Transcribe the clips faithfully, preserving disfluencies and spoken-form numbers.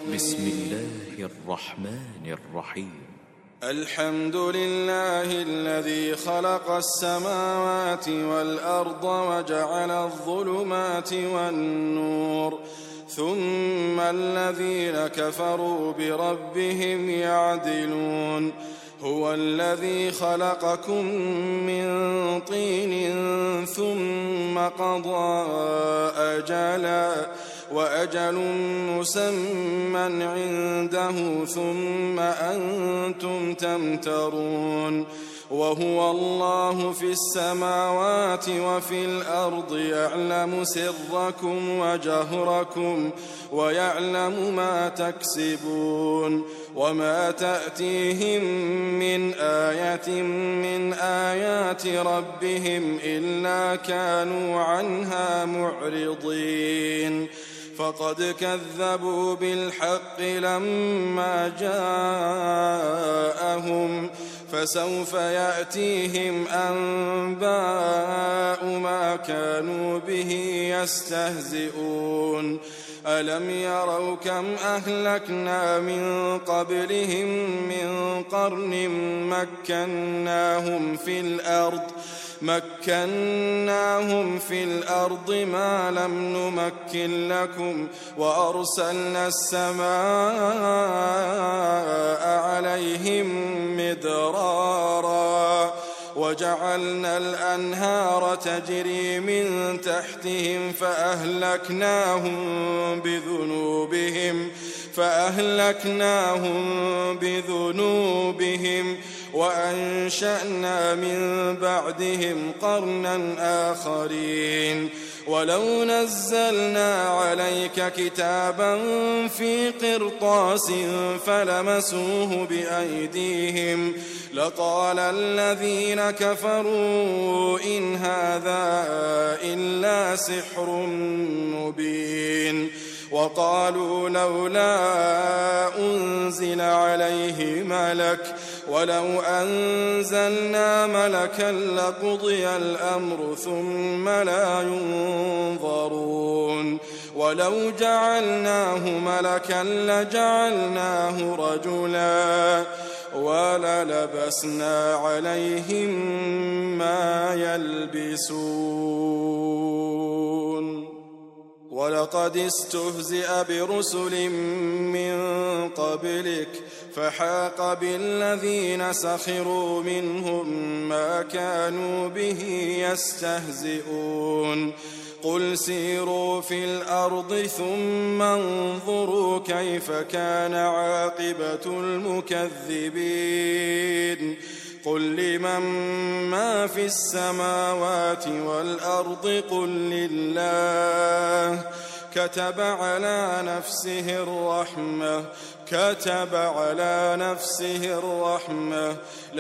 بسم الله الرحمن الرحيم. الحمد لله الذي خلق السماوات والأرض وجعل الظلمات والنور، ثم الذين كفروا بربهم يعدلون. هو الذي خلقكم من طين ثم قضى أجلا وأجل مسمى عنده ثم أنتم تمترون. وهو الله في السماوات وفي الأرض يعلم سركم وجهركم ويعلم ما تكسبون. وما تأتيهم من آية من آيات ربهم إلا كانوا عنها معرضين. فقد كذبوا بالحق لما جاءهم، فسوف يأتيهم أنباء ما كانوا به يستهزئون. ألم يروا كم أهلكنا من قبلهم من قرن مكناهم في الأرض مكناهم في الأرض ما لم نمكن لكم، وأرسلنا السماء عليهم مدرارا وجعلنا الأنهار تجري من تحتهم فأهلكناهم بذنوبهم فأهلكناهم بذنوبهم وأنشأنا من بعدهم قرنا آخرين. ولو نزلنا عليك كتابا في قرطاس فلمسوه بأيديهم لقال الذين كفروا إن هذا إلا سحر مبين. وقالوا لولا أنزل عليه ملك ولو أنزلنا ملكا لقضي الأمر ثم لا ينظرون. ولو جعلناه ملكا لجعلناه رجلا وللبسنا عليهم ما يلبسون. ولقد استهزئ برسل من قبلك فحاق بالذين سخروا منهم ما كانوا به يستهزئون. قل سيروا في الأرض ثم انظروا كيف كان عاقبة المكذبين. قل لمن ما في السماوات والأرض قل لله كتب على نفسه الرحمة كتب على نفسه الرحمة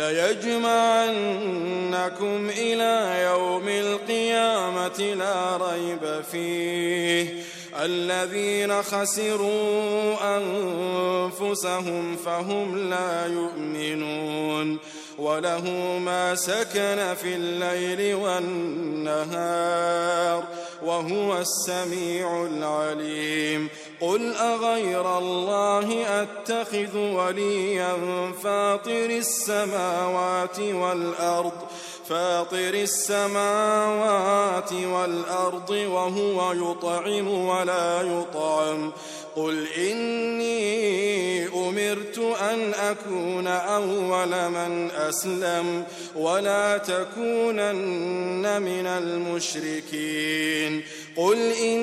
ليجمعنكم إلى يوم القيامة لا ريب فيه. الذين خسروا أنفسهم فهم لا يؤمنون. وله ما سكن في الليل والنهار وهو السميع العليم. قل أغير الله أتخذ وليا فاطر السماوات والأرض فاطر السماوات والأرض وهو يطعم ولا يطعم. قل إني أمرت أن أكون أول من أسلم ولا تكونن من المشركين. قل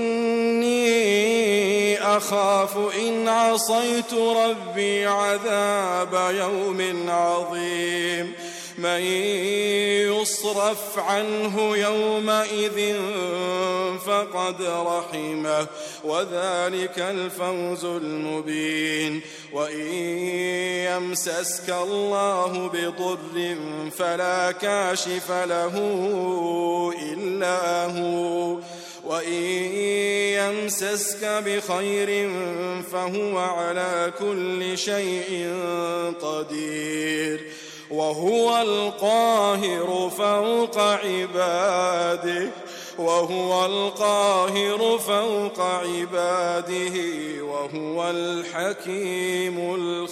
إني أخاف إن عصيت ربي عذاب يوم عظيم. من يصرف عنه يومئذ فقد رحمه وذلك الفوز المبين. وإن يمسسك الله بضر فلا كاشف له إلا هو وإن يمسسك بخير فهو على كل شيء قدير. وهو القاهر فوق عباده وهو القاهر فوق عباده وهو الحكيم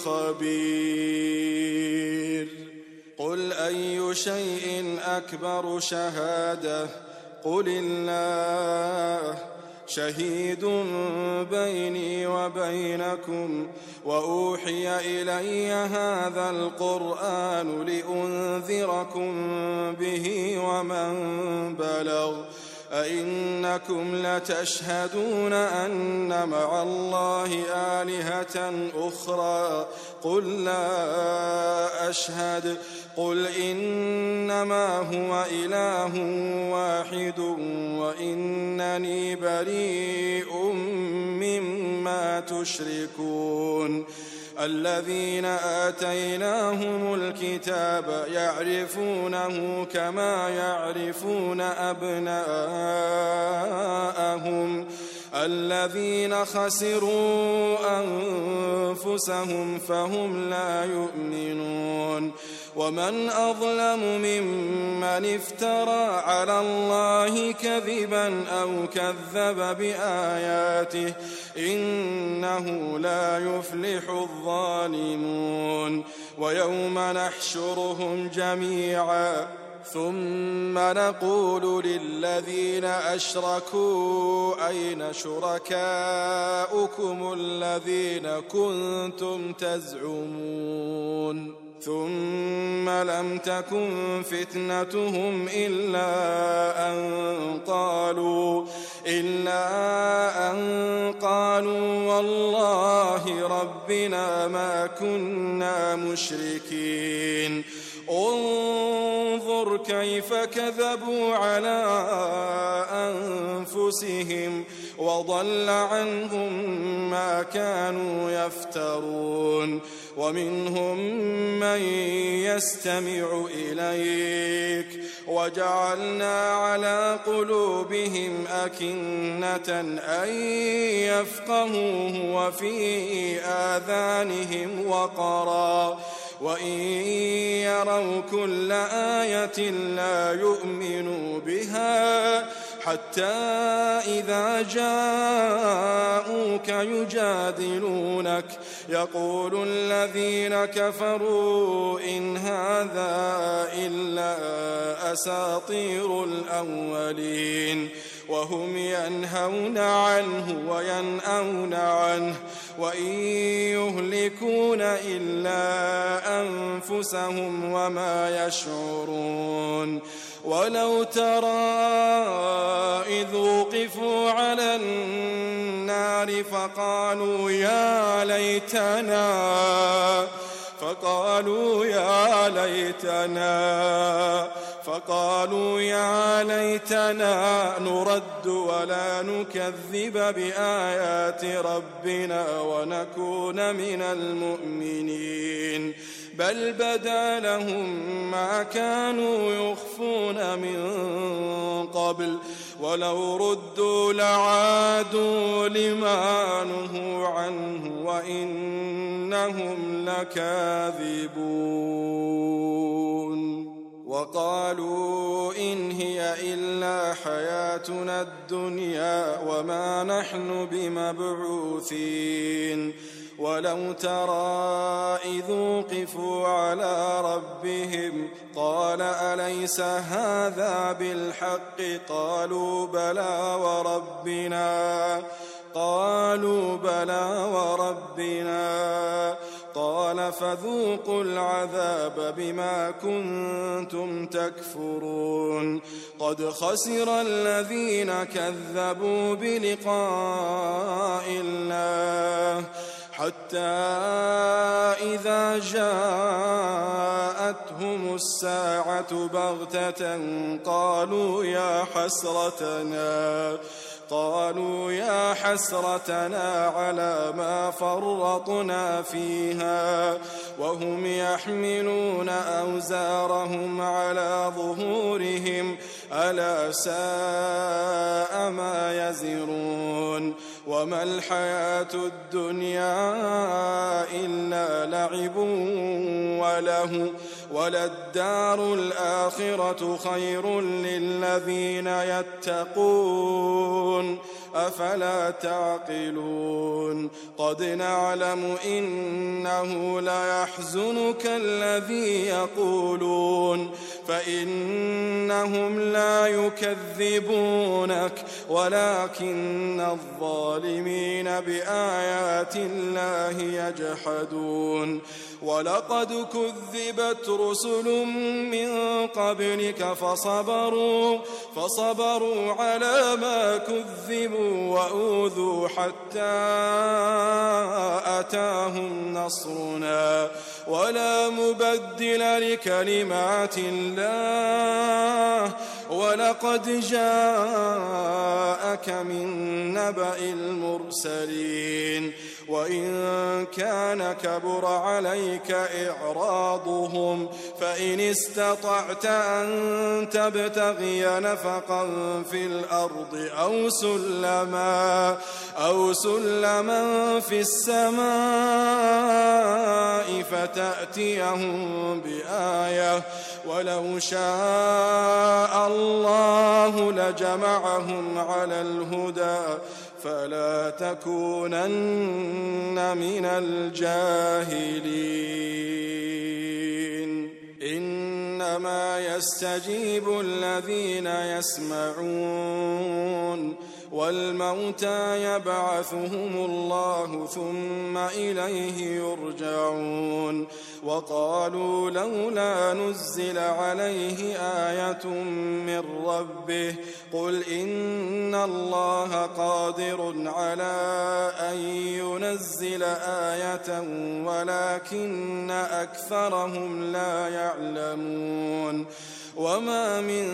الخبير. قل أي شيء أكبر شهادة قل الله شهيد بيني وبينكم وأوحي إلي هذا القرآن لأنذركم به ومن بلغ أئنكم لتشهدون أن مع الله آلهة أخرى قل لا أشهد قل إنما هو إله واحد وإنني بريء مما تشركون. الذين آتيناهم الكتاب يعرفونه كما يعرفون أبناءهم الذين خسروا أنفسهم فهم لا يؤمنون. ومن أظلم ممن افترى على الله كذبا أو كذب بآياته إنه لا يفلح الظالمون. ويوم نحشرهم جميعا ثم نقول للذين أشركوا أين شركاؤكم الذين كنتم تزعمون ثم لم تكن فتنتهم إلا أن قالوا إلا أن قالوا والله ربنا ما كنا مشركين. انظر كيف كذبوا على أنفسهم وضل عنهم ما كانوا يفترون. ومنهم من يستمع إليك وجعلنا على قلوبهم أكنة أن يفقهوه وفي آذانهم وقرا وإن يروا كل آية لا يؤمنوا بها حتى إذا جاءوك يجادلونك يقول الذين كفروا إن هذا إلا أساطير الأولين وهم ينهون عنه وينأون عنه وإن يهلكون إلا أنفسهم وما يشعرون. ولو ترى إذ وقفوا على النار فقالوا يا ليتنا فقالوا يا ليتنا فقالوا يا ليتنا نرد ولا نكذب بآيات ربنا ونكون من المؤمنين بل بدا لهم ما كانوا يخفون من قبل ولو ردوا لعادوا لما نهوا عنه وإنهم لكاذبون. وقالوا إن هي إلا حياتنا الدنيا وما نحن بمبعوثين. ولو ترى إذ وقفوا على ربهم قال أليس هذا بالحق قالوا بلى وربنا قالوا بلى وربنا قال فذوقوا العذاب بما كنتم تكفرون. قد خسر الذين كذبوا بلقاء الله حتى إذا جاءتهم الساعة بغتة قالوا يا حسرتنا قالوا يا حسرتنا على ما فرطنا فيها وهم يحملون أوزارهم على ظهورهم ألا ساء ما يزرون. وما الحياة الدنيا إلا لعب وله وللدار الآخرة خير للذين يتقون أفلا تعقلون قد نعلم إنه ليحزنك الذي يقولون فإنهم لا يكذبونك ولكن الظالمين بآيات الله يجحدون ولقد كذبت رسل من قبلك فصبروا فصبروا على ما كذبوا وأوذوا حتى أتاهم نصرنا ولا مبدل لكلمات الله ولقد جاءك من نبأ المرسلين وإن كان كبر عليك إعراضهم فإن استطعت أن تبتغي نفقا في الأرض أو سلما أو سلما في السماء فتأتيهم بآية ولو شاء الله لجمعهم على الهدى فلا تكونن من الجاهلين إنما يستجيب الذين يسمعون والموتى يبعثهم الله ثم إليه يرجعون وقالوا لولا نزل عليه آية من ربه قل إن الله قادر على أن ينزل آية ولكن أكثرهم لا يعلمون وما من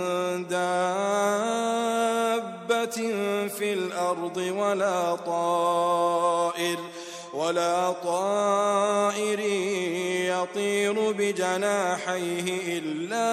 دابة في الأرض ولا طائر ولا طائر يطير بجناحيه إلا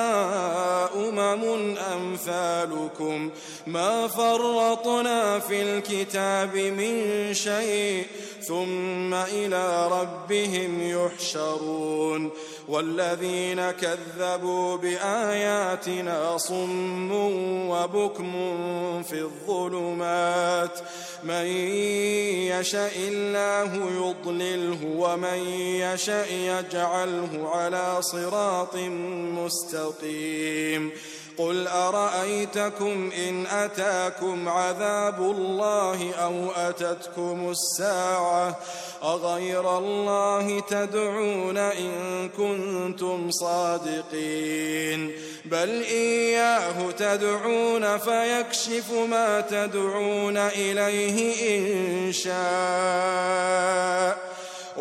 أمم أمثالكم ما فرطنا في الكتاب من شيء ثم إلى ربهم يحشرون والذين كذبوا بآياتنا صم وبكم في الظلمات من يشاء الله يضلله ومن يشاء يجعله على صراط مستقيم قل أرأيتكم إن أتاكم عذاب الله أو أتتكم الساعة أغير الله تدعون إن كنتم صادقين بل إياه تدعون فيكشف ما تدعون إليه إن شاء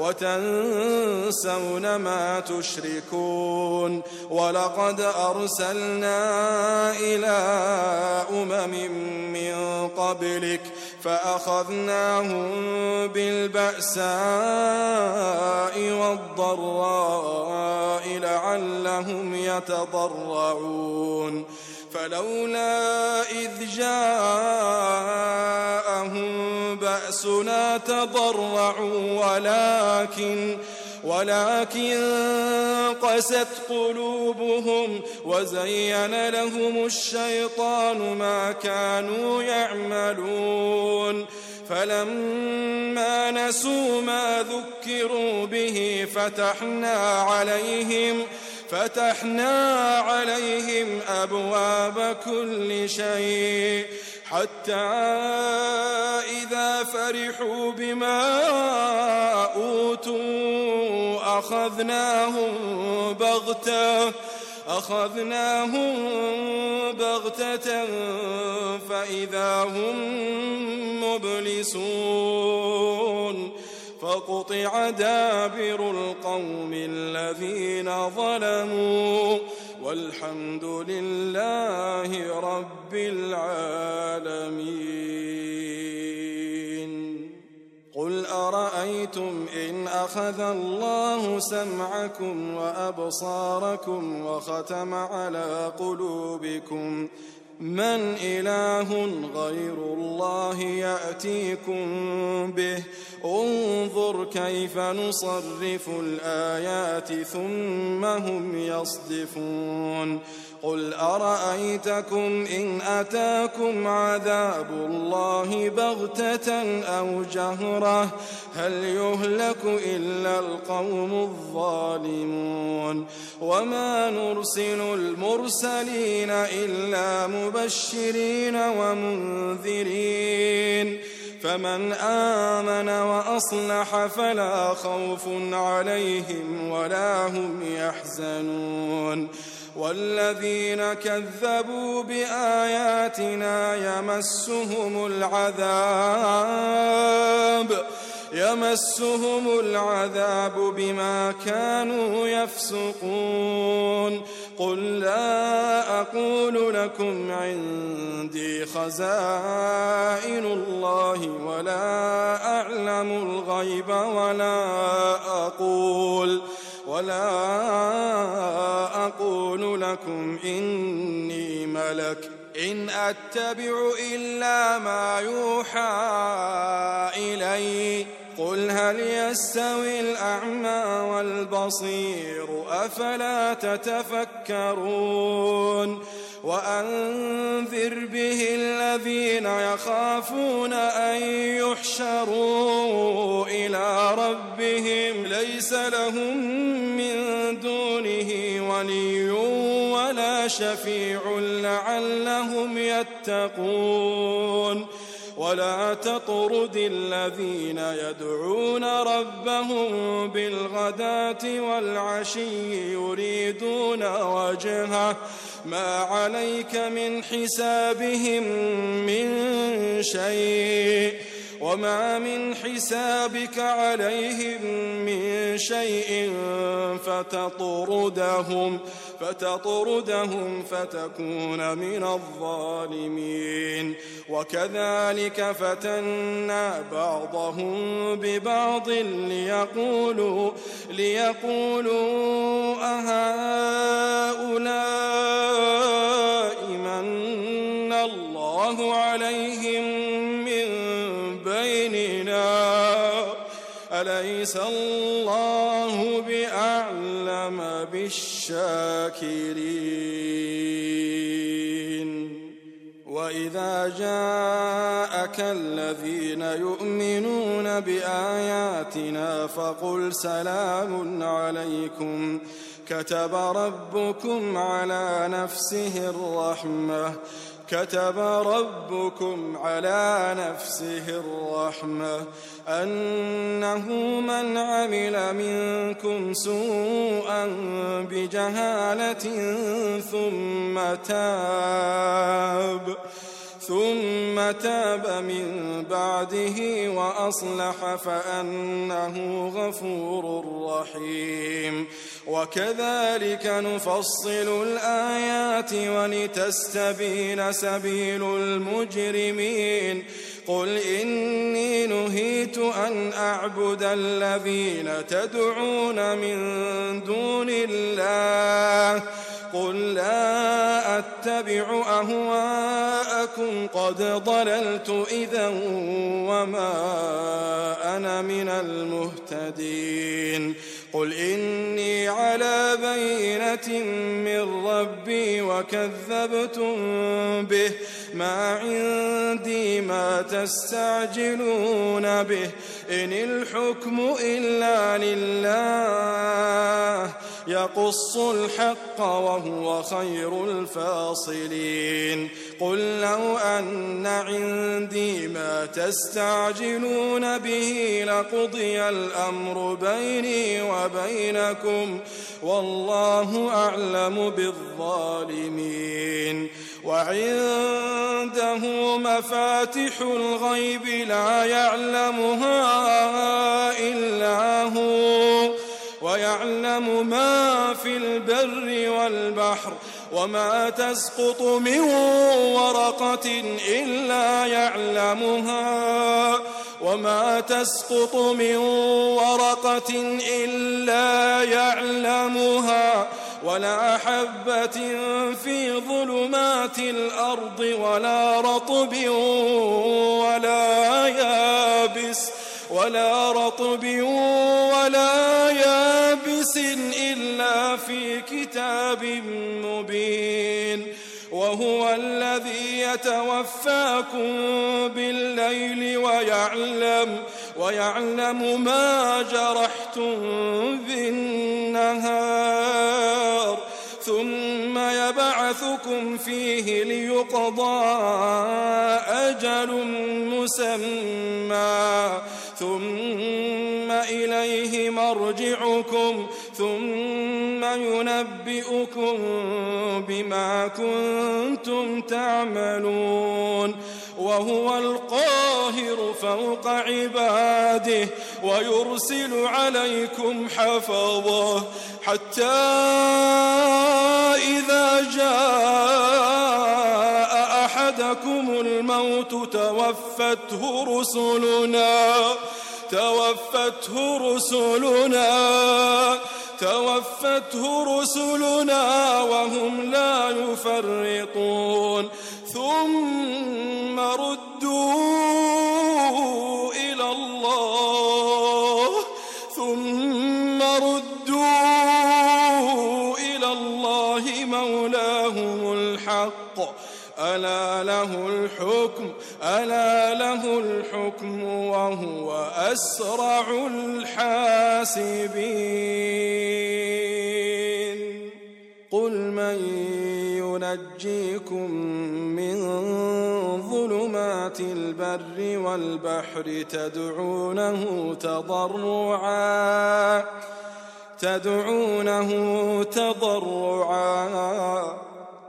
وتنسون ما تشركون ولقد أرسلنا إلى أمم من قبلك فأخذناهم بالبأساء والضراء لعلهم يتضرعون فلولا إذ جاءهم بأسنا تضرعوا ولكن ولكن قست قلوبهم وزين لهم الشيطان ما كانوا يعملون فلما نسوا ما ذكروا به فتحنا عليهم فتحنا عليهم أبواب كل شيء حتى إذا فرحوا بما أوتوا أخذناهم بغتة أخذناهم بغتة فإذا هم مبلسون فقطع دابر القوم الذين ظلموا والحمد لله رب العالمين قل أرأيتم إن أخذ الله سمعكم وأبصاركم وختم على قلوبكم من إله غير الله يأتيكم به انظر كيف نصرف الآيات ثم هم يصدفون قل أرأيتكم إن أتاكم عذاب الله بغتة أو جهرة هل يهلك إلا القوم الظالمون وما نرسل المرسلين إلا مبشرين ومنذرين فمن آمن وأصلح فلا خوف عليهم ولا هم يحزنون والذين كذبوا بآياتنا يمسهم العذاب يمسهم العذاب بما كانوا يفسقون قل لا أقول لكم عندي خزائن الله ولا أعلم الغيب ولا أقول ولا أقول لكم إني ملك إن أتبع إلا ما يوحى إلي قل هل يستوي الأعمى والبصير أفلا تتفكرون وأنذر به الذين يخافون أن يحشروا إلى ربهم ليس لهم من دونه ولي ولا شفيع لعلهم يتقون ولا تطرد الذين يدعون ربهم بالغداة والعشي يريدون وجهه ما عليك من حسابهم من شيء وما من حسابك عليهم من شيء فتطردهم فتطردهم فتكون من الظالمين وكذلك فتنا بعضهم ببعض ليقولوا ليقولوا أهؤلاء من الله عليهم من بيننا أليس الله بأعلم بالشاكرين وإذا جاءك الذين يؤمنون بآياتنا فقل سلام عليكم كتب ربكم على نفسه الرحمة كتب ربكم على نفسه الرحمة أنه من عمل منكم سوءا بجهالة ثم تاب ثم تاب من بعده وأصلح فأنه غفور رحيم وكذلك نفصل الآيات ولتستبين سبيل المجرمين قل إني نهيت أن أعبد الذين تدعون من دون الله قل لا أتبع أهواءكم قد ضللت إذا وما أنا من المهتدين قل إني على بينة من ربي وكذبتم به ما عندي ما تستعجلون به إن الحكم إلا لله يقص الحق وهو خير الفاصلين قل لو أن عندي ما تستعجلون به لقضي الأمر بيني وبينكم والله أعلم بالظالمين وعنده مفاتح الغيب لا يعلمها إلا هو ويعلم ما في البر والبحر وما تسقط من ورقة إلا يعلمها وما تسقط من ورقة إلا يعلمها ولا حبة في ظلمات الأرض ولا رطب ولا يابس ولا رطب ولا يابس إلا في كتاب مبين وهو الذي يتوفاكم بالليل ويعلم ويعلم ما جرحتم بالنهار ثم يبعثكم فيه ليقضى أجل مسمى ثم إليه مرجعكم ثم ينبئكم بما كنتم تعملون وهو القاهر فوق عباده ويرسل عليكم حفظه حتى إذا جاء أحدكم الموت توفته رسلنا توفته رسلنا توفته رسلنا وهم لا يفرطون ثم ردوا إلى الله ثم ردوا إلى الله مولاهم الحق ألا له الحكم ألا له الحكم وهو أسرع الحاسبين قل من ينجيكم من ظلمات البر والبحر تدعونه تضرعا تدعونه تضرعا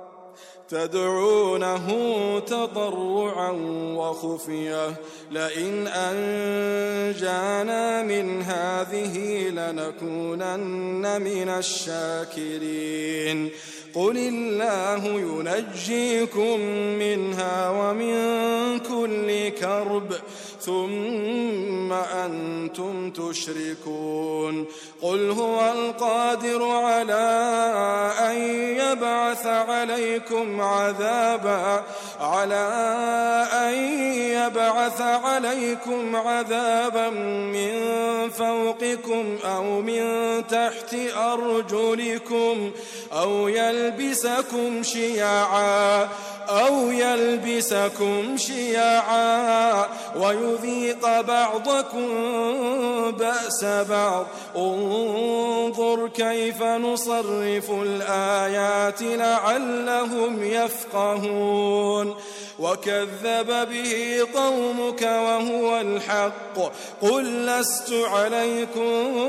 تدعونه تضرعا وخفية لئن أنجانا من هذه لنكونن من الشاكرين قل الله ينجيكم منها ومن كل كرب ثم أنتم تشركون قل هو القادر على أن يبعث عليكم عذابا على أن يبعث عليكم عذابا من فوقكم أو من تحت أرجلكم أو يلبسكم شيعا أو يلبسكم شيعا ويذيق بعضكم بأس بعض انظر كيف نصرف الآيات لعلهم يفقهون وكذب به قومك وهو الحق قل لست عليكم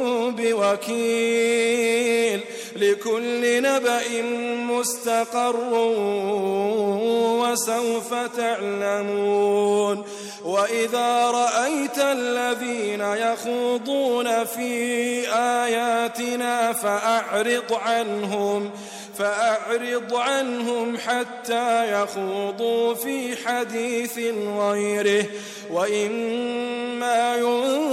بوكيل لكل نبأ مستقر وسوف تعلمون وإذا رأيت الذين يخوضون في آياتنا فأعرض عنهم فأعرض عنهم حتى يخوضوا في حديث غيره وإما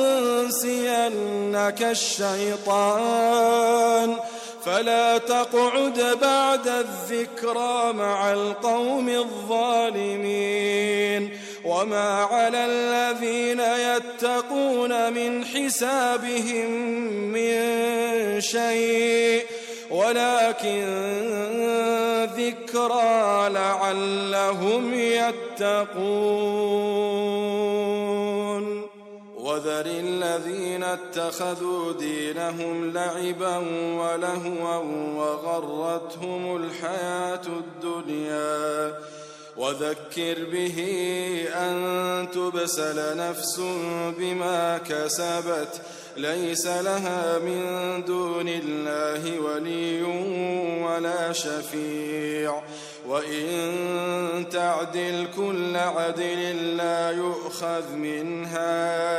ينسينك الشيطان فلا تقعد بعد الذكرى مع القوم الظالمين وما على الذين يتقون من حسابهم من شيء ولكن ذكرى لعلهم يتقون وذر الذين اتخذوا دينهم لعبا ولهوا وغرتهم الحياة الدنيا وذكر به أن تبسل نفس بما كسبت ليس لها من دون الله ولي ولا شفيع وإن تعدل كل عدل لا يؤخذ منها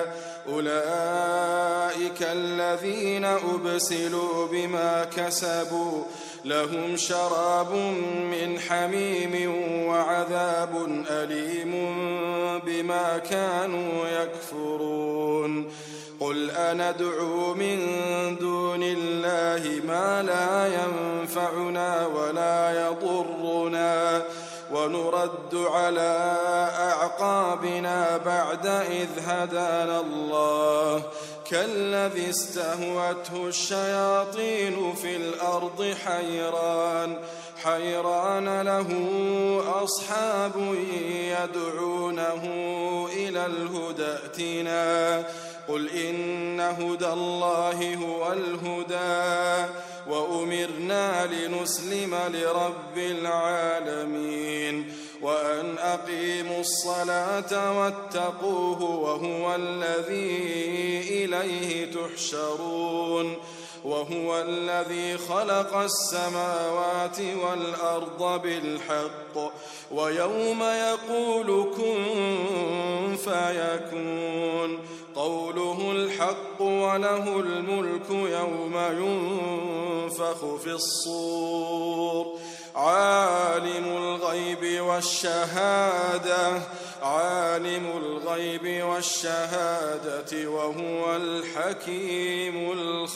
أولئك الذين أبسلوا بما كسبوا لهم شراب من حميم وعذاب أليم بما كانوا يكفرون قل أندعو من دون الله ما لا ينفعنا ولا يضرنا ونرد على أعقابنا بعد إذ هدانا الله كالذي استهوته الشياطين في الأرض حيران حيران له أصحاب يدعونه إلى الهدى ائتنا قل إن هدى الله هو الهدى وأمرنا لنسلم لرب العالمين وأن أقيموا الصلاة واتقوه وهو الذي إليه تحشرون وهو الذي خلق السماوات والأرض بالحق ويوم يقول كن فيكون قوله الحق وله الملك يوم ينفخ في الصور عالم الغيب والشهادة عالم الغيب والشهادة وهو الحكيم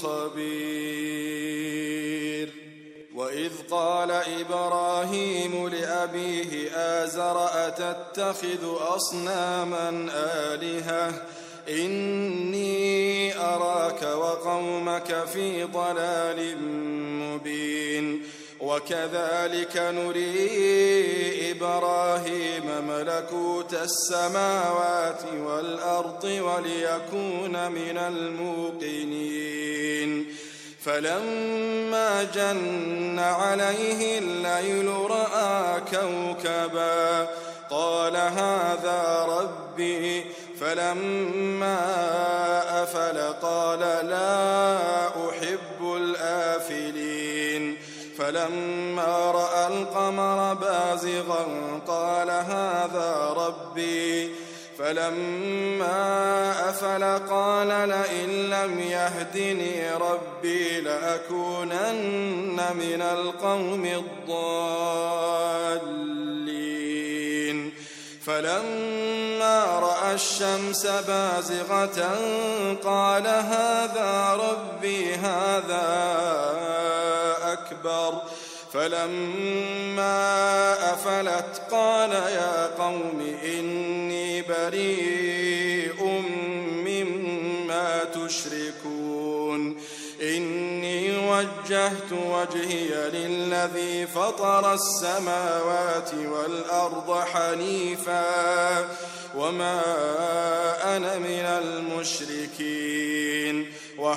الخبير وإذ قال إبراهيم لأبيه آزر أتتخذ أصناما آلهة إني أراك وقومك في ضلال مبين وكذلك نري إبراهيم ملكوت السماوات والأرض وليكون من الموقنين فلما جن عليه الليل رأى كوكبا قال هذا ربي فلما أفل قال لا أحب الآفلين فلما رأى القمر بازغا قال هذا ربي فلما أفل قال لئن لم يهدني ربي لأكونن من القوم الضالين فلما رأى الشمس بازغة قال هذا ربي هذا أكبر فلما أفلت قال يا قوم إني بريء مما تشركون إني وجهت وجهي للذي فطر السماوات والأرض حنيفا وما أنا من المشركين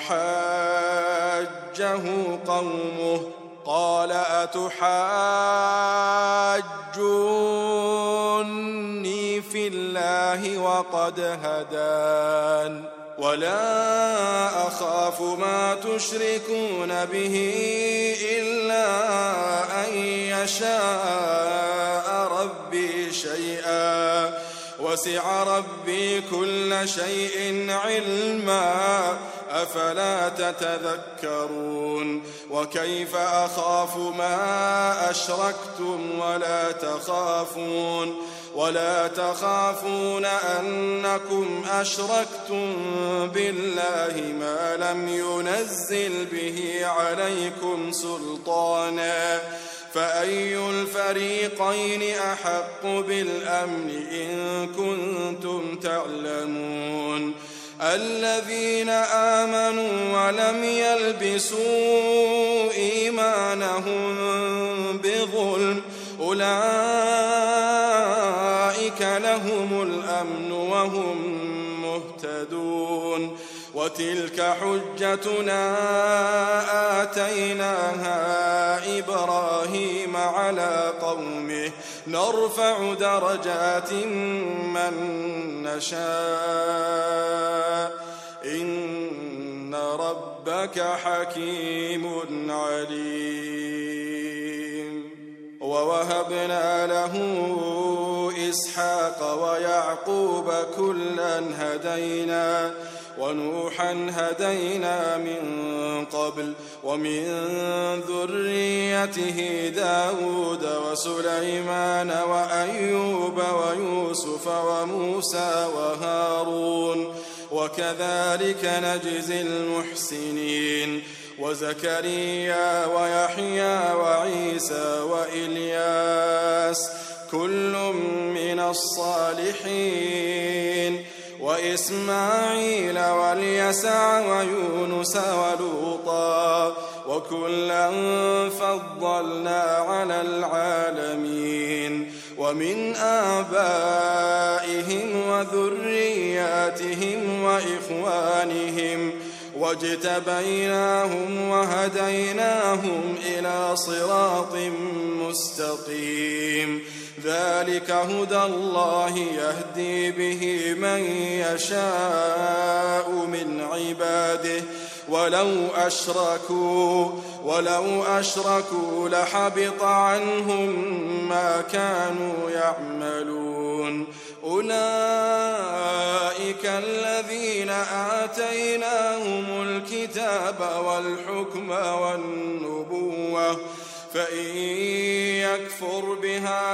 وحاجه قومه قال أتحاجوني في الله وقد هدان ولا أخاف ما تشركون به إلا أن يشاء ربي شيئا وسع ربي كل شيء علما أفلا تتذكرون وكيف أخاف ما أشركتم ولا تخافون ولا تخافون أنكم أشركتم بالله ما لم ينزل به عليكم سلطانا فأي الفريقين أحق بالأمن إن كنتم تعلمون الذين آمنوا ولم يلبسوا إيمانهم بظلم أولئك لهم الأمن وهم مهتدون وتلك حجتنا آتيناها إبراهيم على قومه نرفع درجات من نشاء إن ربك حكيم عليم ووهبنا له إسحاق ويعقوب كلا هدينا ونوحا هدينا من قبل ومن ذريته داود وسليمان وأيوب ويوسف وموسى وهارون وكذلك نجزي المحسنين وزكريا ويحيى وعيسى وإلياس كل من الصالحين وإسماعيل واليسع ويونس ولوطا وكلا فضلنا على العالمين ومن آبائهم وذرياتهم وإخوانهم واجتبيناهم وهديناهم إلى صراط مستقيم ذلك هدى الله يهدي به من يشاء من عباده ولو أشركوا ولو أشركوا لحبط عنهم ما كانوا يعملون أولئك الذين آتيناهم الكتاب والحكم والنبوة فإن يكفر بها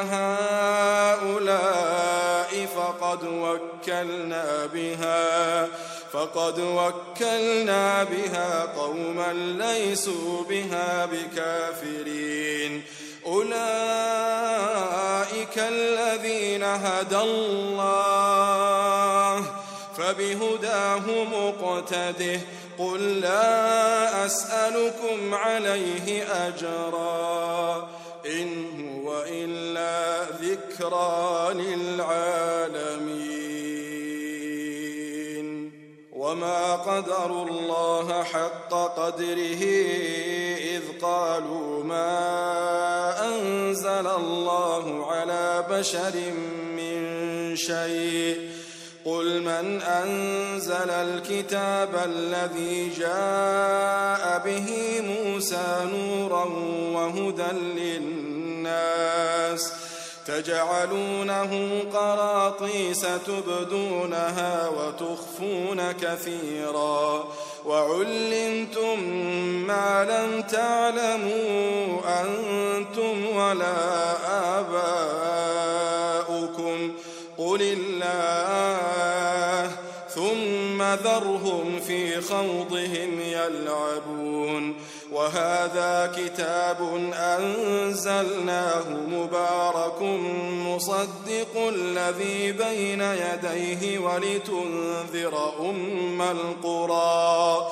هؤلاء فقد وكلنا بها فقد وكلنا بها قوما ليسوا بها بكافرين أولئك الذين هدى الله فبهداه مقتده قل لا أسألكم عليه أجرا إن هو إلا ذكرى للعالمين وما قدروا الله حق قدره إذ قالوا ما أنزل الله على بشر من شيء قل من أنزل الكتاب الذي جاء به موسى نورا وهدى للناس تجعلونه قراطيس تبدونها وتخفون كثيرا وعلمتم ما لم تعلموا أنتم ولا آباؤكم قل الله ثم ذرهم في خوضهم يلعبون وهذا كتاب أنزلناه مبارك مصدق الذي بين يديه ولتنذر أم القرى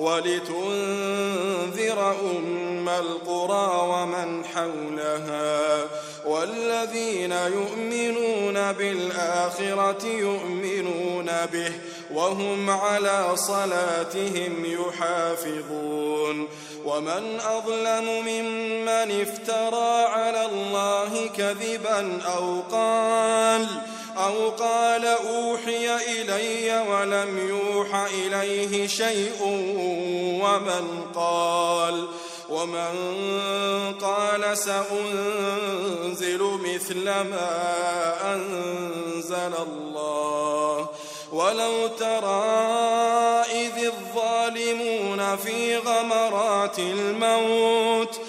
ولتنذر أم القرى ومن حولها والذين يؤمنون بالآخرة يؤمنون به وهم على صلاتهم يحافظون ومن أظلم ممن افترى على الله كذبا أو قال أو قال أوحي إلي ولم يوح إليه شيء ومن قال ومن قال سأنزل مثل ما أنزل الله ولو ترى إذ الظالمون في غمرات الموت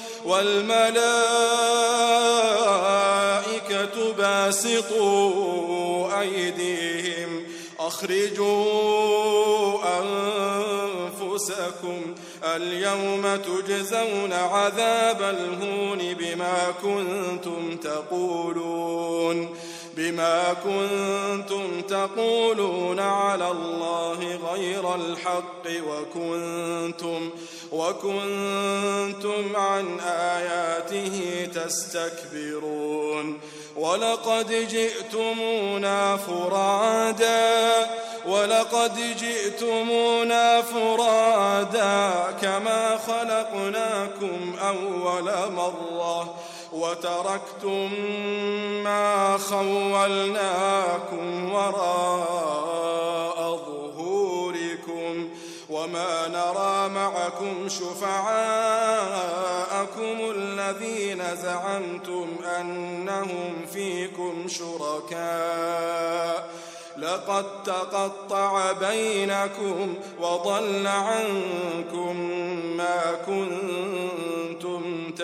والملائكة باسطوا أيديهم أخرجوا أنفسكم اليوم تجزون عذاب الهون بما كنتم تقولون بما كنتم تقولون على الله غير الحق وكنتم وكنتم عن آياته تستكبرون ولقد جئتمونا فرادا ولقد جئتمونا فرادا كما خلقناكم أول مرة وتركتم ما خولناكم وراء ظهوركم وما نرى معكم شفعاءكم الذين زعمتم أنهم فيكم شركاء لقد تقطع بينكم وضل عنكم ما كنتم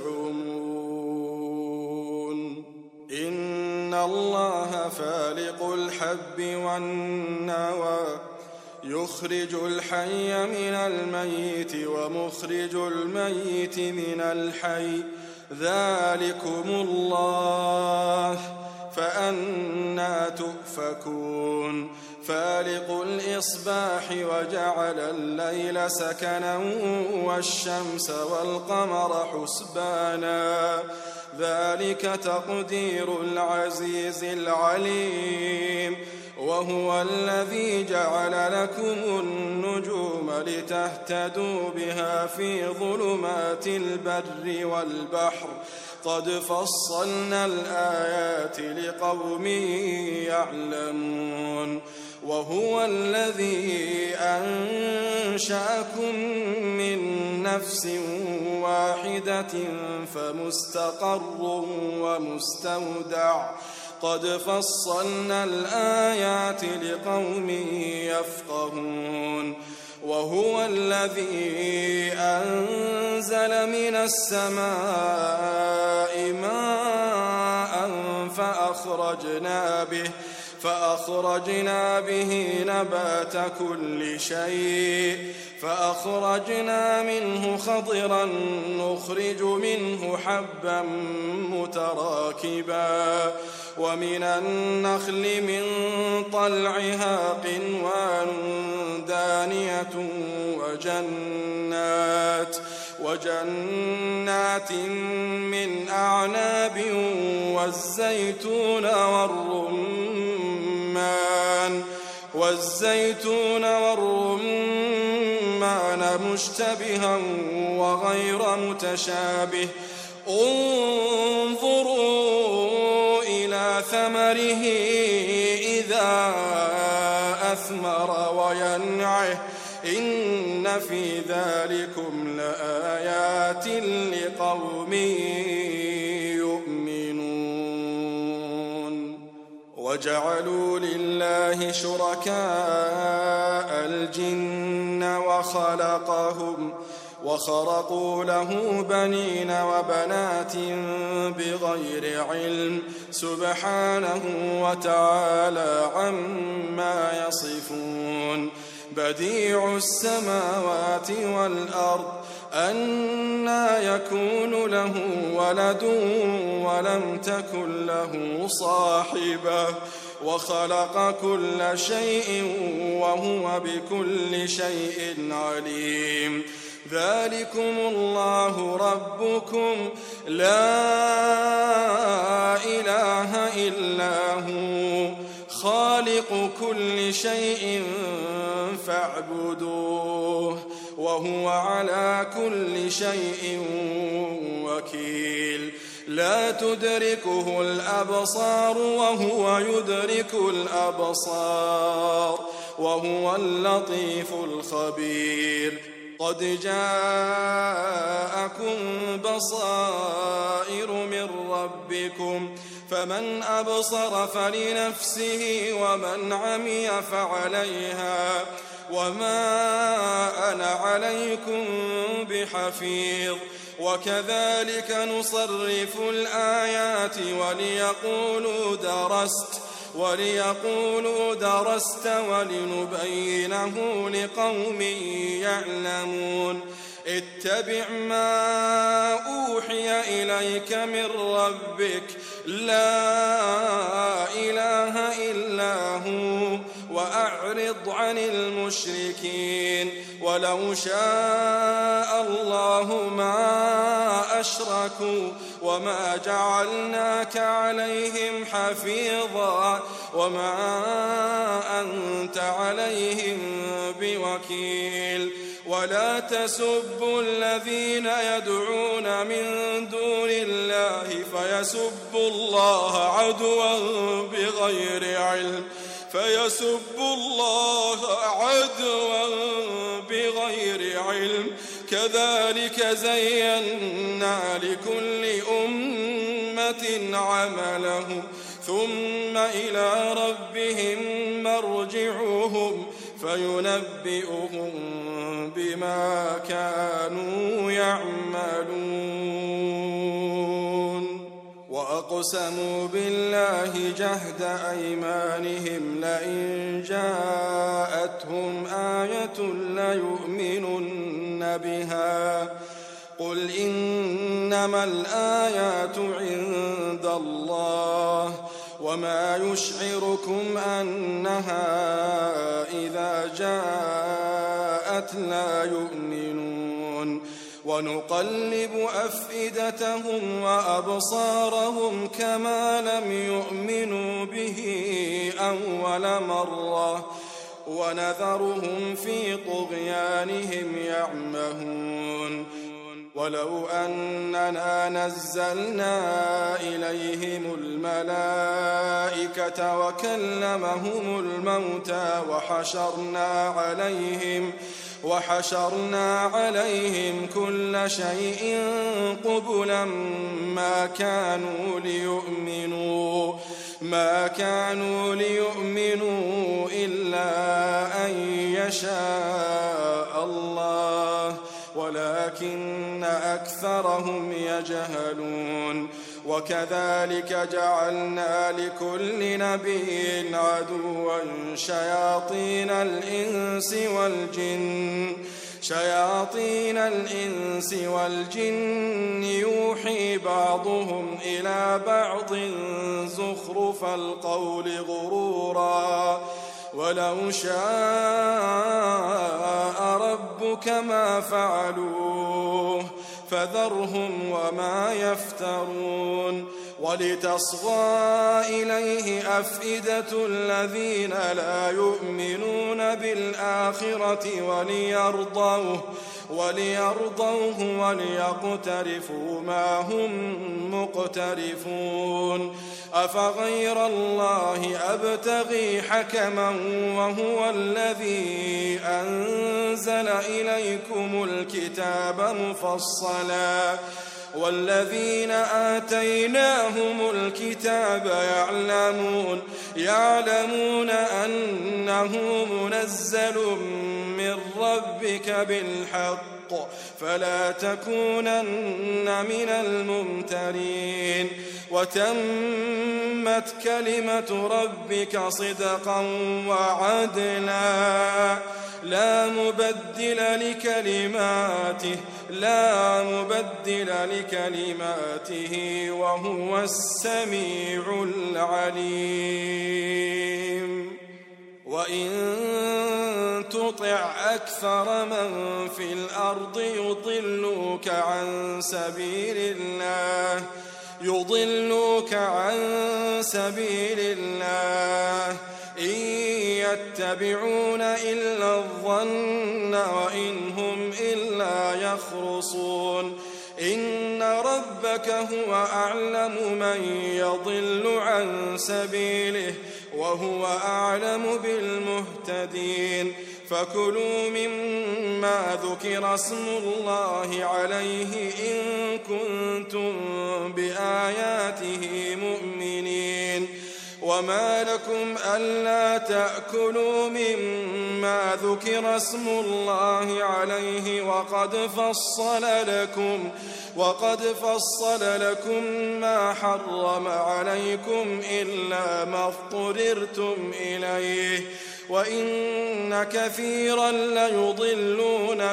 تزعمون إن الله فالق الحب والنوى يخرج الحي من الميت ومخرج الميت من الحي ذلكم الله فأنى تؤفكون فالق الإصباح وجعل الليل سكنا والشمس والقمر حسبانا ذلك تقدير العزيز العليم وهو الذي جعل لكم النجوم لتهتدوا بها في ظلمات البر والبحر قد فصلنا الآيات لقوم يعلمون وهو الذي أنشأكم من نفس واحدة فمستقر ومستودع قد فصلنا الآيات لقوم يفقهون وهو الذي أنزل من السماء ماء فأخرجنا به فأخرجنا به نبات كل شيء فأخرجنا منه خضرا نخرج منه حبا متراكبا ومن النخل من طلعها قنوان دانية وجنات وجنات من أعناب والزيتون والرمان والزيتون والرمان مشتبها وغير متشابه انظروا إلى ثمره إذا أثمر وينعه إن في ذلكم لآيات لقوم يؤمنون وجعلوا لله شركاء الجن وخلقهم وخرقوا له بنين وبنات بغير علم سبحانه وتعالى عما يصفون بديع السماوات والأرض أنى يكون له ولد ولم تكن له صاحبة وخلق كل شيء وهو بكل شيء عليم ذلكم الله ربكم لا إله إلا هو خالق كل شيء فاعبدوه وهو على كل شيء وكيل لا تدركه الأبصار وهو يدرك الأبصار وهو اللطيف الخبير قد جاءكم بصائر من ربكم فمن أبصر فلنفسه ومن عمي فعليها وما أنا عليكم بحفيظ وكذلك نصرف الآيات وليقولوا درست وليقولوا درست ولنبينه لقوم يعلمون اتبع ما أوحي إليك من ربك لا إله إلا هو وأعرض عن المشركين ولو شاء الله ما أشركوا وما جعلناك عليهم حفيظا وما أنت عليهم بوكيل ولا تسبوا الذين يدعون من دون الله فيسبوا الله عدوا بغير علم فيسبوا الله عدوا بغير علم كذلك زينا لكل أمة عملهم ثم إلى ربهم مرجعهم فينبئهم بما كانوا يعملون وأقسموا بالله جهد أيمانهم لئن جاءتهم ليؤمنن بها قل إنما الآيات عند الله وما يشعركم أنها إذا جاءت لا يؤمنون ونقلب أفئدتهم وأبصارهم كما لم يؤمنوا به أول مرة ونذرهم في طغيانهم يعمهون ولو أننا نزلنا إليهم الملائكة وكلمهم الموتى وحشرنا عليهم وحشرنا عليهم كل شيء قبلا ما كانوا ليؤمنوا ما كانوا ليؤمنوا إلا أن يشاء الله ولكن أكثرهم يجهلون وكذلك جعلنا لكل نبي عدوا شياطين الإنس والجن شياطين الإنس والجن يوحي بعضهم إلى بعض زخرف القول غرورا ولو شاء ربك ما فعلوه فذرهم وما يفترون ولتصغى إليه أفئدة الذين لا يؤمنون بالآخرة وليرضوه وليرضوه وليقترفوا ما هم مقترفون أفغير الله أبتغي حكما وهو الذي أنزل إليكم الكتاب مفصلا والذين آتيناهم الكتاب يعلمون يعلمون أنه منزل من ربك بالحق فلا تكونن من الممترين وتمت كلمة ربك صدقا وعدلا لا مبدل لكلماته لا مبدل لكلماته وهو السميع العليم وإن تطع أكثر من في الأرض يضلوك عن سبيل الله يضلوك عن سبيل الله إن يتبعون إلا الظن وإن هم إلا يخرصون إن ربك هو أعلم من يضل عن سبيله وهو أعلم بالمهتدين فكلوا مما ذكر اسم الله عليه إن كنتم بآياته مؤمنين وما لكم ألا تأكلوا مما ذكر اسم الله عليه وقد فصل لكم وقد فصل لكم ما حرم عليكم إلا ما اضطررتم إليه وإن كثيرا ليضلون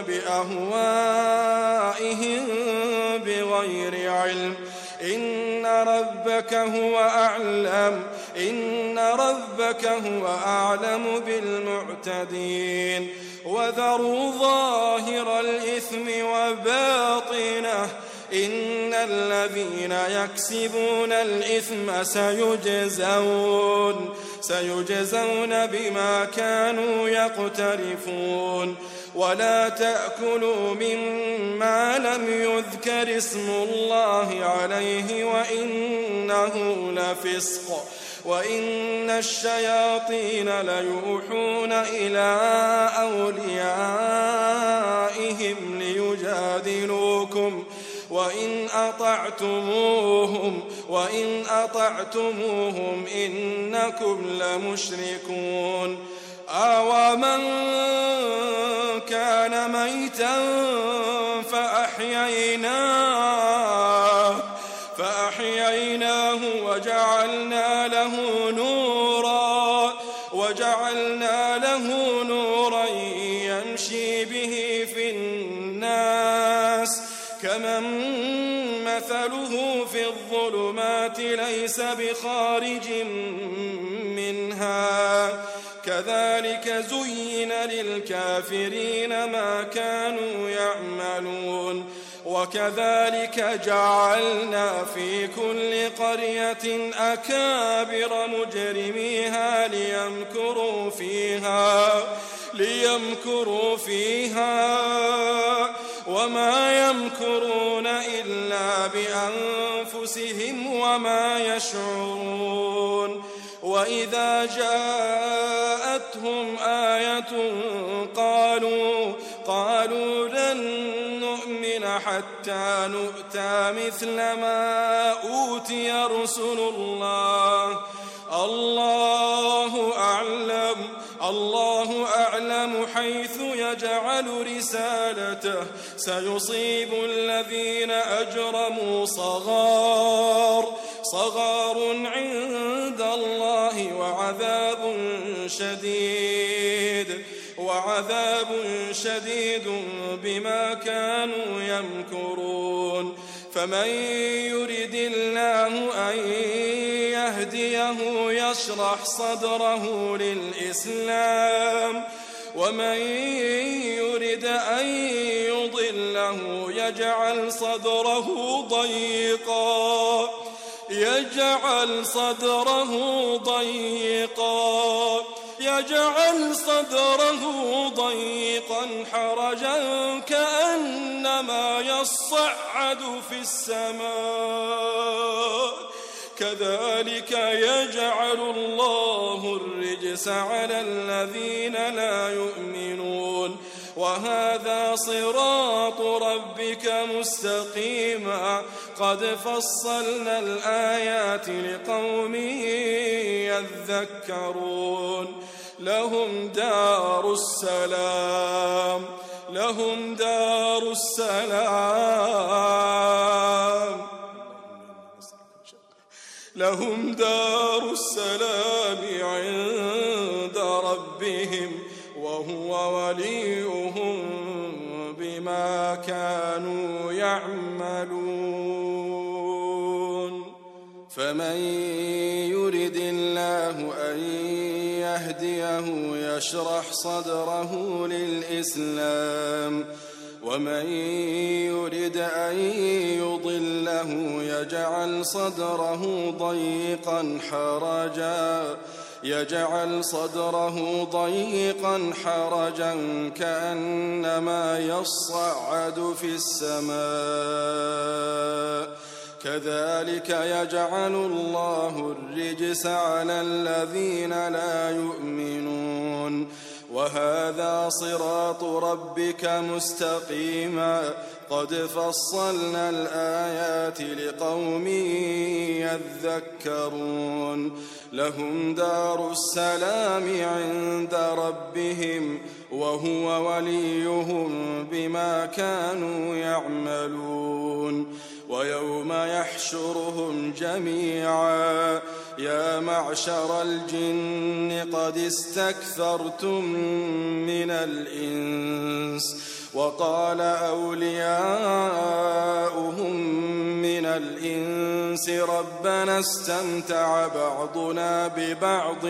بأهوائهم بغير علم إن ربك هو أعلم إن ربك هو أعلم بالمعتدين وذروا ظاهر الإثم وباطنه إن الذين يكسبون الإثم سيجزون سيجزون بما كانوا يقترفون ولا تأكلوا مما لم يذكر اسم الله عليه وإنه لفسق وإن الشياطين ليوحون إلى أوليائهم ليجادلوكم وإن أطعتموهم وإن أطعتموهم إنكم لمشركون أومن كان ميتا فأحييناه فأحييناه وجعلنا له نورا وجعلنا له نورا يمشي الناس كمن مثله في الظلمات ليس بخارج منها كذلك زين للكافرين ما كانوا يعملون وكذلك جعلنا في كل قرية أكابر مجرميها ليمكروا فيها ليمكروا فيها وما يمكرون إلا بأنفسهم وما يشعرون وإذا جاءتهم آية قالوا قالوا لن نؤمن حتى نؤتى مثل ما أوتي رسل الله الله أعلم الله أعلم حيث يجعل رسالته سيصيب الذين أجرموا صغار صغار عند الله وعذاب شديد وعذاب شديد بما كانوا يمكرون فمن يرد الله أن يهديه يشرح صدره للإسلام ومن يرد أن يضله يجعل صدره ضيقا يجعل صدره ضيقا يجعل صدره ضيقا حرجا كأنما يصعد في السماء كذلك يجعل الله الرجس على الذين لا يؤمنون وهذا صراط ربك مستقيما قد فصلنا الآيات لقوم يذكرون لهم دار السلام لهم دار السلام لهم دار السلام عند ربهم وهو وليهم بما كانوا يعملون فمن يرد الله أن يهديه يشرح صدره للإسلام ومن يرد أن يضله يجعل صدره ضيقا حرجا يجعل صدره ضيقا حرجا كأنما يصعد في السماء كذلك يجعل الله الرجس على الذين لا يؤمنون وهذا صراط ربك مستقيما قد فصلنا الآيات لقوم يذكرون لهم دار السلام عند ربهم وهو وليهم بما كانوا يعملون ويوم يحشرهم جميعا يا معشر الجن قد استكثرتم من الإنس وقال أولياؤهم من الإنس ربنا استمتع بعضنا ببعض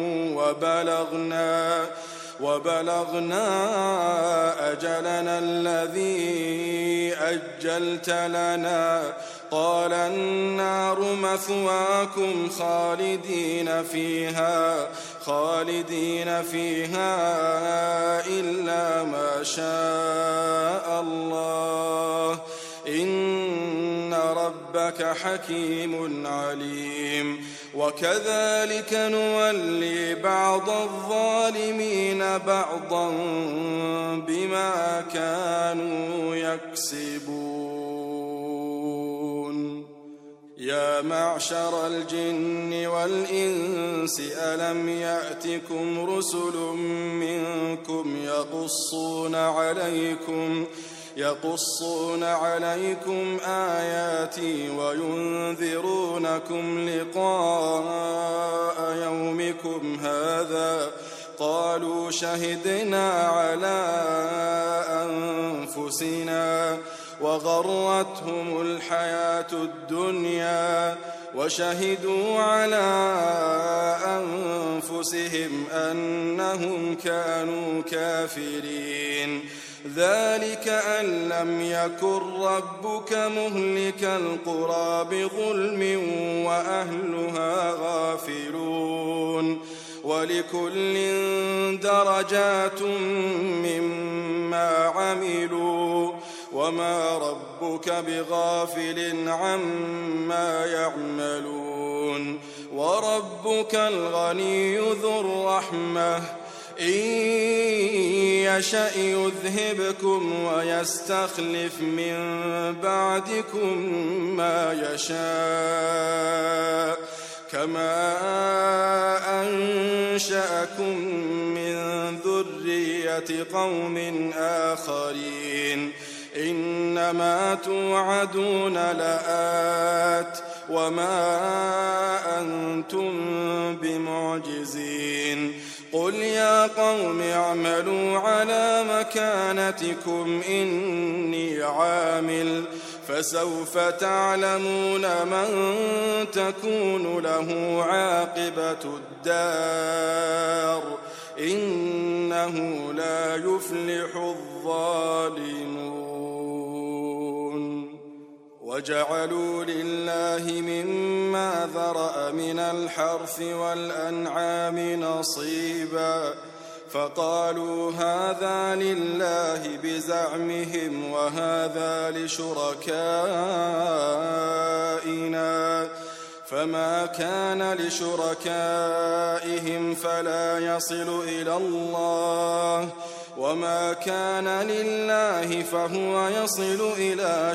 وبلغنا وبلغنا أجلنا الذي أجلت لنا قال النار مثواكم خالدين فيها خالدين فيها إلا ما شاء الله إن ربك حكيم عليم وكذلك نولي بعض الظالمين بعضا بما كانوا يكسبون يا معشر الجن والإنس ألم يأتكم رسل منكم يقصون عليكم يقصون عليكم آياتي وينذرونكم لقاء يومكم هذا قالوا شهدنا على أنفسنا وغرتهم الحياة الدنيا وشهدوا على أنفسهم أنهم كانوا كافرين ذلك أن لم يكن ربك مهلك القرى بظلم وأهلها غافلون ولكل درجات مما عملوا وما ربك بغافل عما يعملون وربك الغني ذو الرحمة إن يشأ يذهبكم ويستخلف من بعدكم ما يشاء كما أنشأكم من ذرية قوم آخرين إنما توعدون لآت وما أنتم بمعجزين قل يا قوم اعملوا على مكانتكم إني عامل فسوف تعلمون من تكون له عاقبة الدار إنه لا يفلح الظالمون وجعلوا لله مما ذرأ من الحرث والأنعام نصيبا فقالوا هذا لله بزعمهم وهذا لشركائنا فما كان لشركائهم فلا يصل إلى الله وما كان لله فهو يصل إلى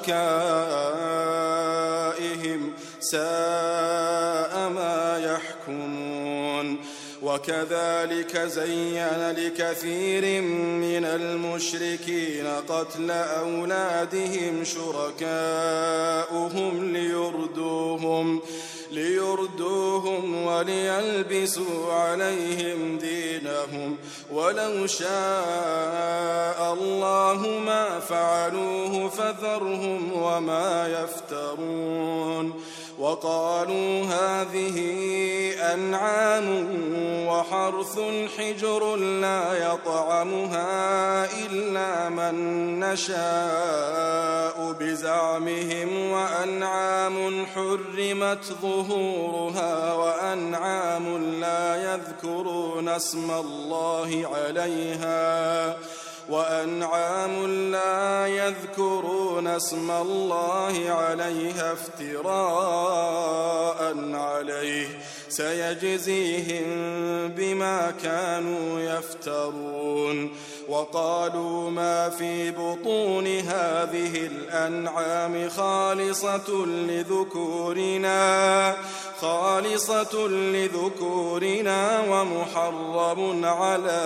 شركائهم ساء ما يحكمون وكذلك زين لكثير من المشركين قتل أولادهم شركاؤهم ليردوهم ليردوهم وليلبسوا عليهم دينهم ولو شاء الله ما فعلوه فذرهم وما يفترون وقالوا هذه أنعام وحرث حجر لا يطعمها إلا من نشاء بزعمهم وأنعام حرمت ظهورها وأنعام لا يذكرون اسم الله عليها وأنعام لا يذكرون اسم الله عليها افتراء عليه سيجزيهم بما كانوا يفترون وقالوا ما في بطون هذه الأنعام خالصة لذكورنا خالصة لذكورنا ومحرم على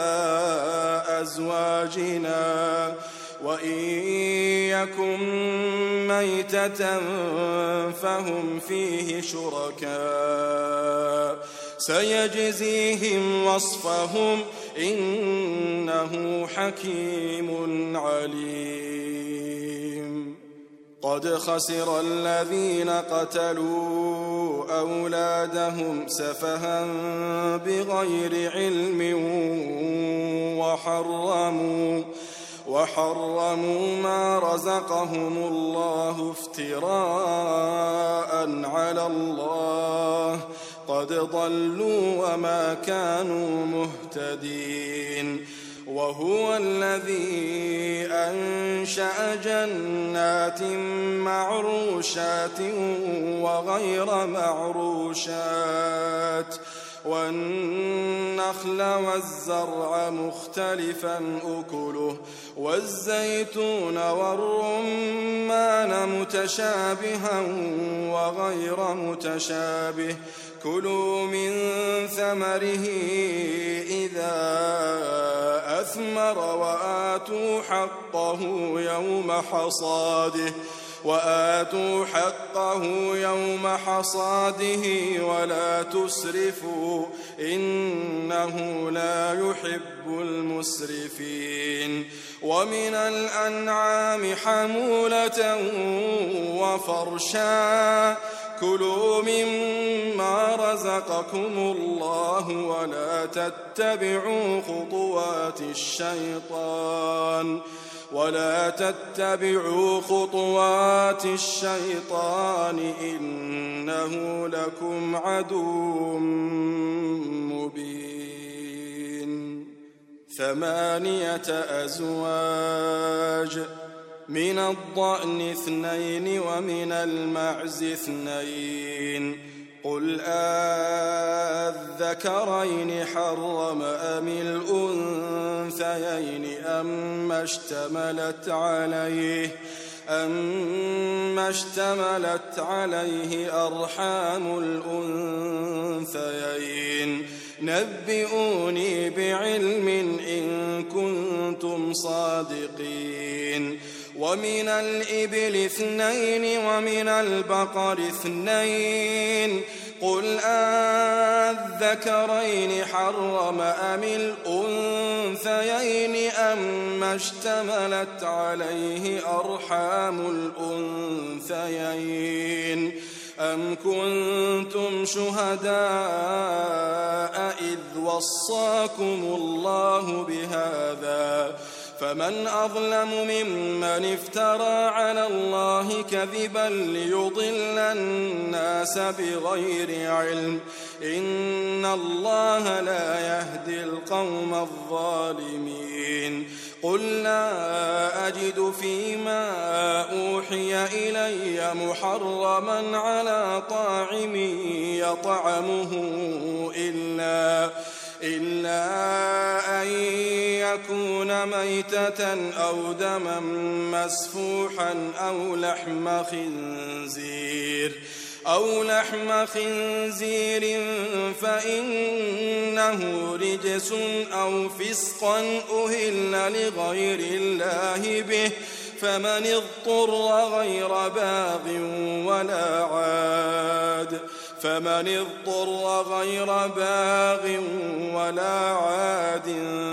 أزواجنا وإن يكن ميتة فهم فيه شركاء سيجزيهم وصفهم إنه حكيم عليم قد خسر الذين قتلوا أولادهم سفها بغير علم وحرموا وحرموا ما رزقهم الله افتراء على الله قد ضلوا وما كانوا مهتدين وهو الذي أنشأ جنات معروشات وغير معروشات والنخل والزرع مختلفا أكله والزيتون والرمان متشابها وغير متشابه كلوا من ثمره إذا أثمر وآتوا حقه يوم حصاده وآتوا حقه يوم حصاده ولا تسرفوا إنه لا يحب المسرفين ومن الأنعام حمولة وفرشا كلوا مما رزقكم الله ولا تتبعوا خطوات الشيطان ولا تتبعوا خطوات الشيطان إنه لكم عدو مبين. ثمانية أزواج من الضأن اثنين ومن المعز اثنين قل أذكرين حرم أم الأنثيين أما اشتملت عليه أما اشتملت عليه أرحام الأنثيين نبئوني بعلم إن كنتم صادقين. ومن الإبل اثنين ومن البقر اثنين قل أذكرين حرم أم الأنثيين أما اشتملت عليه أرحام الأنثيين أم كنتم شهداء إذ وصاكم الله بهذا فمن أظلم ممن افترى على الله كذبا ليضل الناس بغير علم إن الله لا يهدي القوم الظالمين. قل لا أجد فيما أوحي إلي محرما على طاعم يطعمه إلا إلا أن يكون ميتة أو دما مسفوحا أو لحم خنزير أو لحم خنزير فإنه رجس أو فسقا أهل لغير الله به فمن اضطر غير باغ ولا عاد فمن اضطر غير باغ ولا عاد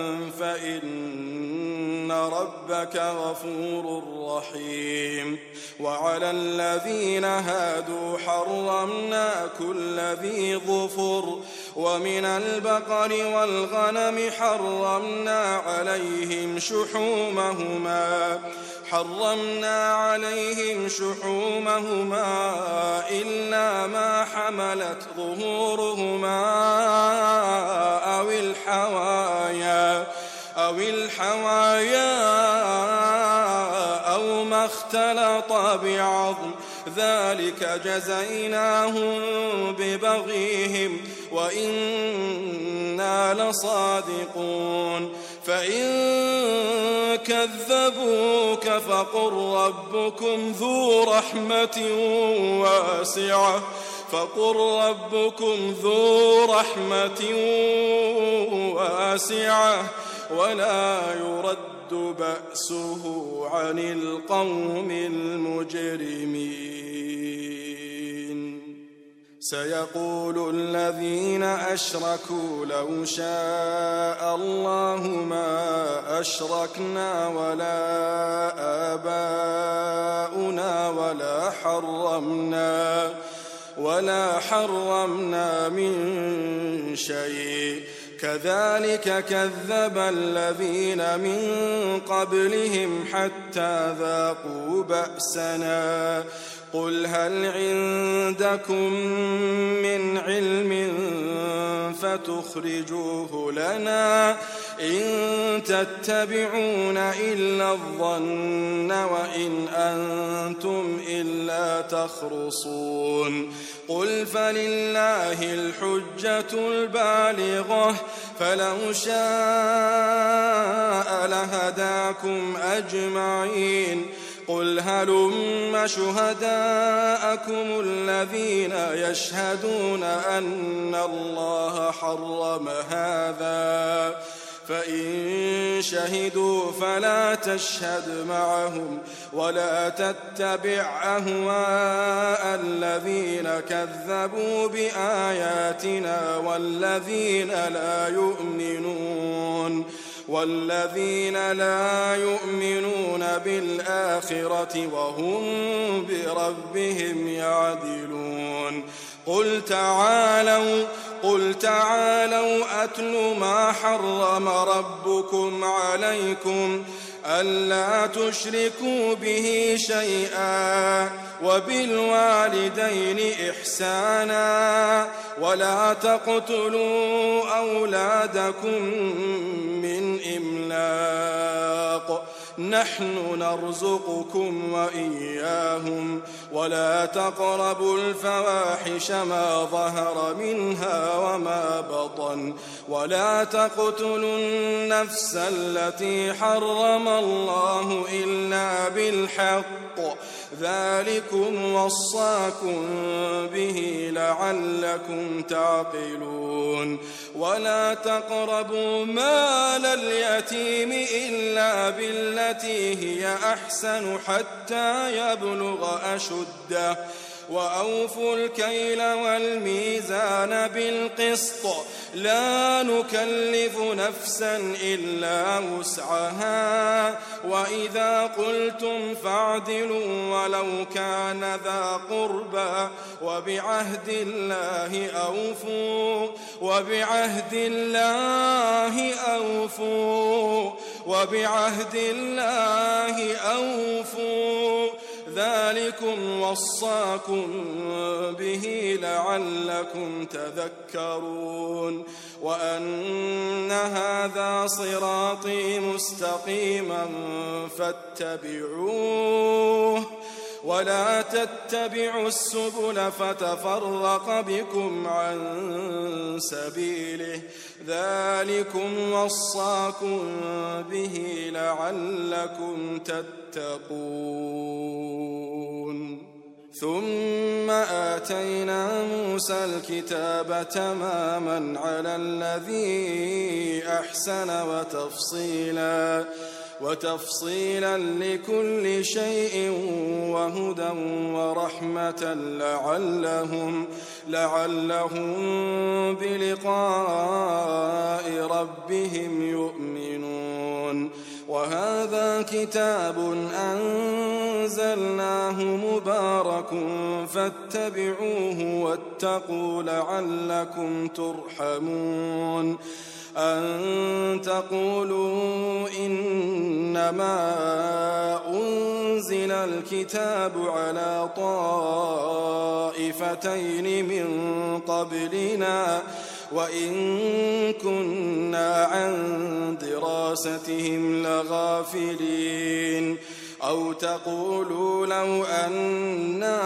فإن ربك غفور رحيم. وعلى الذين هادوا حرمنا كل ذي ظفر ومن البقر والغنم حرمنا عليهم شحومهما حرمنا عليهم شحومهما إلا ما حملت ظهورهما أو الحوايا أو الحوايا أو ما اختلط بعظم ذلك جزيناهم ببغيهم وإنا لصادقون. فإن كذبوك فقل ربكم ذو رحمة واسعة فقل ربكم ذو رحمة واسعة ولا يرد بأسه عن القوم المجرمين. سيقول الذين أشركوا لو شاء الله ما أشركنا ولا آباؤنا ولا حرمنا ولا حرمنا من شيء كذلك كذب الذين من قبلهم حتى ذاقوا بأسنا قل هل عندكم من علم فتخرجوه لنا إن تتبعون إلا الظن وإن أنتم إلا تخرصون. قل فلله الحجة البالغة فلو شاء لهداكم أجمعين. قل هلم شهداءكم الذين يشهدون أن الله حرم هذا فإن شهدوا فلا تشهد معهم ولا تتبع أهواء الذين كذبوا بآياتنا والذين لا يؤمنون والذين لا يؤمنون بالآخرة وهم بربهم يعدلون. قل تعالوا قل تعالوا أتل ما حرم ربكم عليكم ألا تشركوا به شيئا وبالوالدين إحسانا ولا تقتلوا أولادكم من إملاق نحن نرزقكم وإياهم ولا تقربوا الفواحش ما ظهر منها وما بطن ولا تقتلوا النفس التي حرم الله إلا بالحق ذلكم وصاكم به لعلكم تعقلون. ولا تقربوا مال اليتيم إلا بالتي هي أحسن حتى يبلغ أشده وأوفوا الكيل والميزان بالقسط لا نكلف نفسا إلا وسعها وإذا قلتم فاعدلوا ولو كان ذا قربى وبعهد الله أوفوا وبعهد الله أوفوا وبعهد الله أوفوا ذلكم وصاكم به لعلكم تذكرون. وأن هذا صراطي مستقيما فاتبعوه ولا تتبعوا السبل فتفرق بكم عن سبيله ذلكم وصاكم به لعلكم تتقون. ثم آتينا موسى الكتاب تماما على الذي أحسن وتفصيلا وتفصيلا لكل شيء وهدى ورحمة لعلهم لعلهم بلقاء ربهم يؤمنون. وهذا كتاب أنزلناه مبارك فاتبعوه واتقوا لعلكم ترحمون. أن تقولوا إنما أنزل الكتاب على طائفتين من قبلنا وإن كنا عن دراستهم لغافلين أو تقولوا لو أنا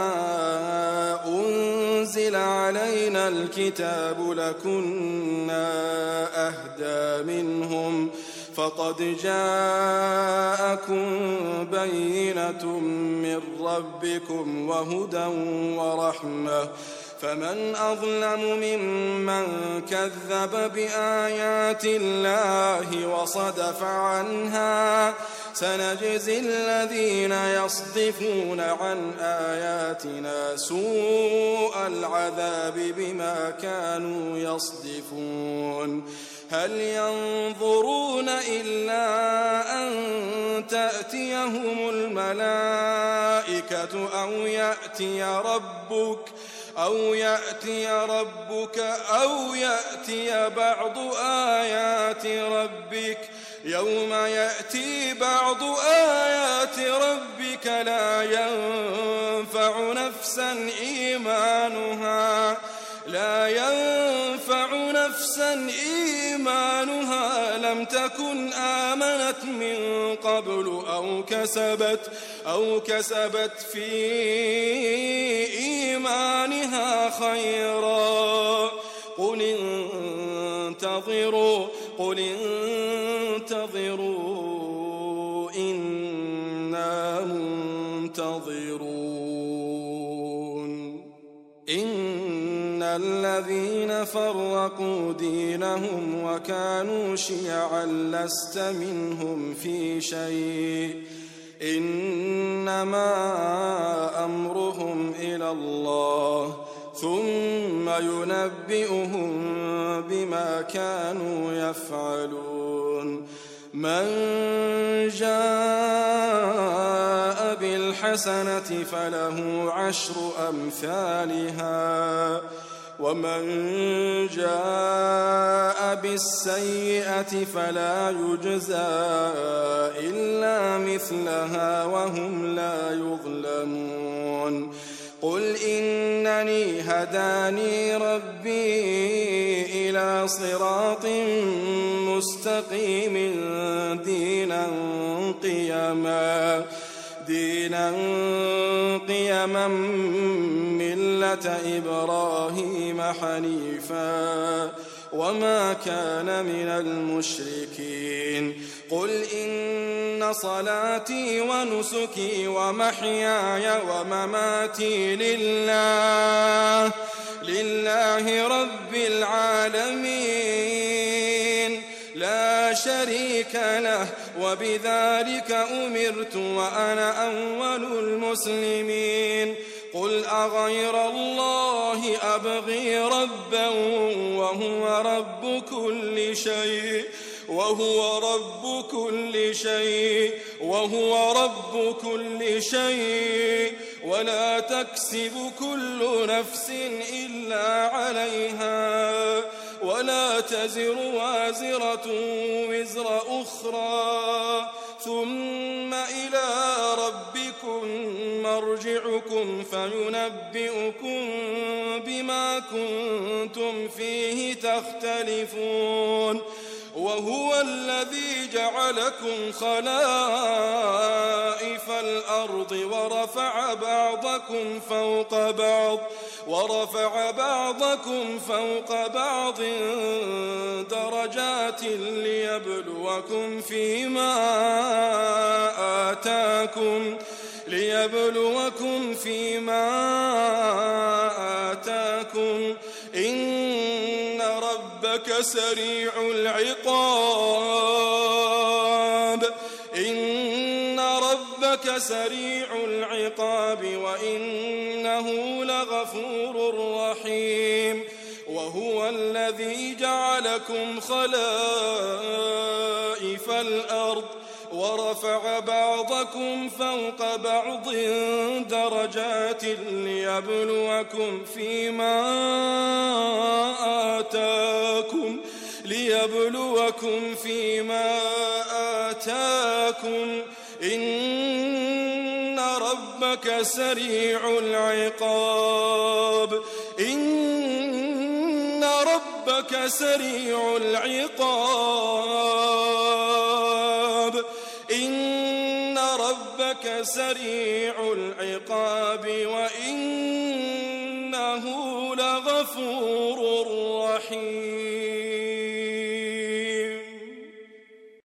أنزل علينا الكتاب لكنا أهدى منهم فقد جاءكم بينة من ربكم وهدى ورحمة فمن أظلم ممن كذب بآيات الله وصدف عنها سنجزي الذين يصدفون عن آياتنا سوء العذاب بما كانوا يصدفون. هل ينظرون إلا أن تأتيهم الملائكة أو يأتي ربك أو يأتي ربك أو يأتي بعض آيات ربك يوم يأتي بعض آيات ربك لا ينفع نفسا إيمانها لا ينفع نفسا إيمانها لم تكن آمنت من قبل أو كسبت أو كسبت في إيمانها خيرا قل انتظروا قل انتظروا إنا منتظرون إن الذين فرقوا دينهم وكانوا شيعا لست منهم في شيء إنما أمرهم إلى الله ثم ينبئهم بما كانوا يفعلون من جاء بالحسنة فله عشر أمثالها ومن جاء بالسيئة فلا يجزى إلا مثلها وهم لا يظلمون قل إنني هداني ربي إلى صراط مستقيم دينا قيما دينا قيما ملة إبراهيم حنيفا وما كان من المشركين قل إن صلاتي ونسكي ومحياي ومماتي لله لله رب العالمين لا شريك له وبذلك أمرت وأنا أول المسلمين قل أغير الله أبغي ربا وهو رب كل شيء وهو رب كل شيء وهو رب كل شيء ولا تكسب كل نفس إلا عليها ولا تزر وازرة وزر أخرى ثم إلى ربكم مرجعكم فينبئكم بما كنتم فيه تختلفون وهو الذي جعلكم خلائف الأرض ورفع بعضكم فوق بعض ورفع بعضكم فوق بعض درجات ليبلوكم فيما آتاكم ليبلوكم فيما آتاكم إن ربك سريع العقاب إن ربك سريع العقاب وإنه لغفور رحيم وهو الذي جعلكم خلائف الأرض ورفع بعضكم فوق بعض درجات ليبلوكم فيما آتاكم ليبلوكم فيما آتاكم إن ربك سريع العقاب إن ربك سريع العقاب إن ربك سريع العقاب وإنه لغفور رحيم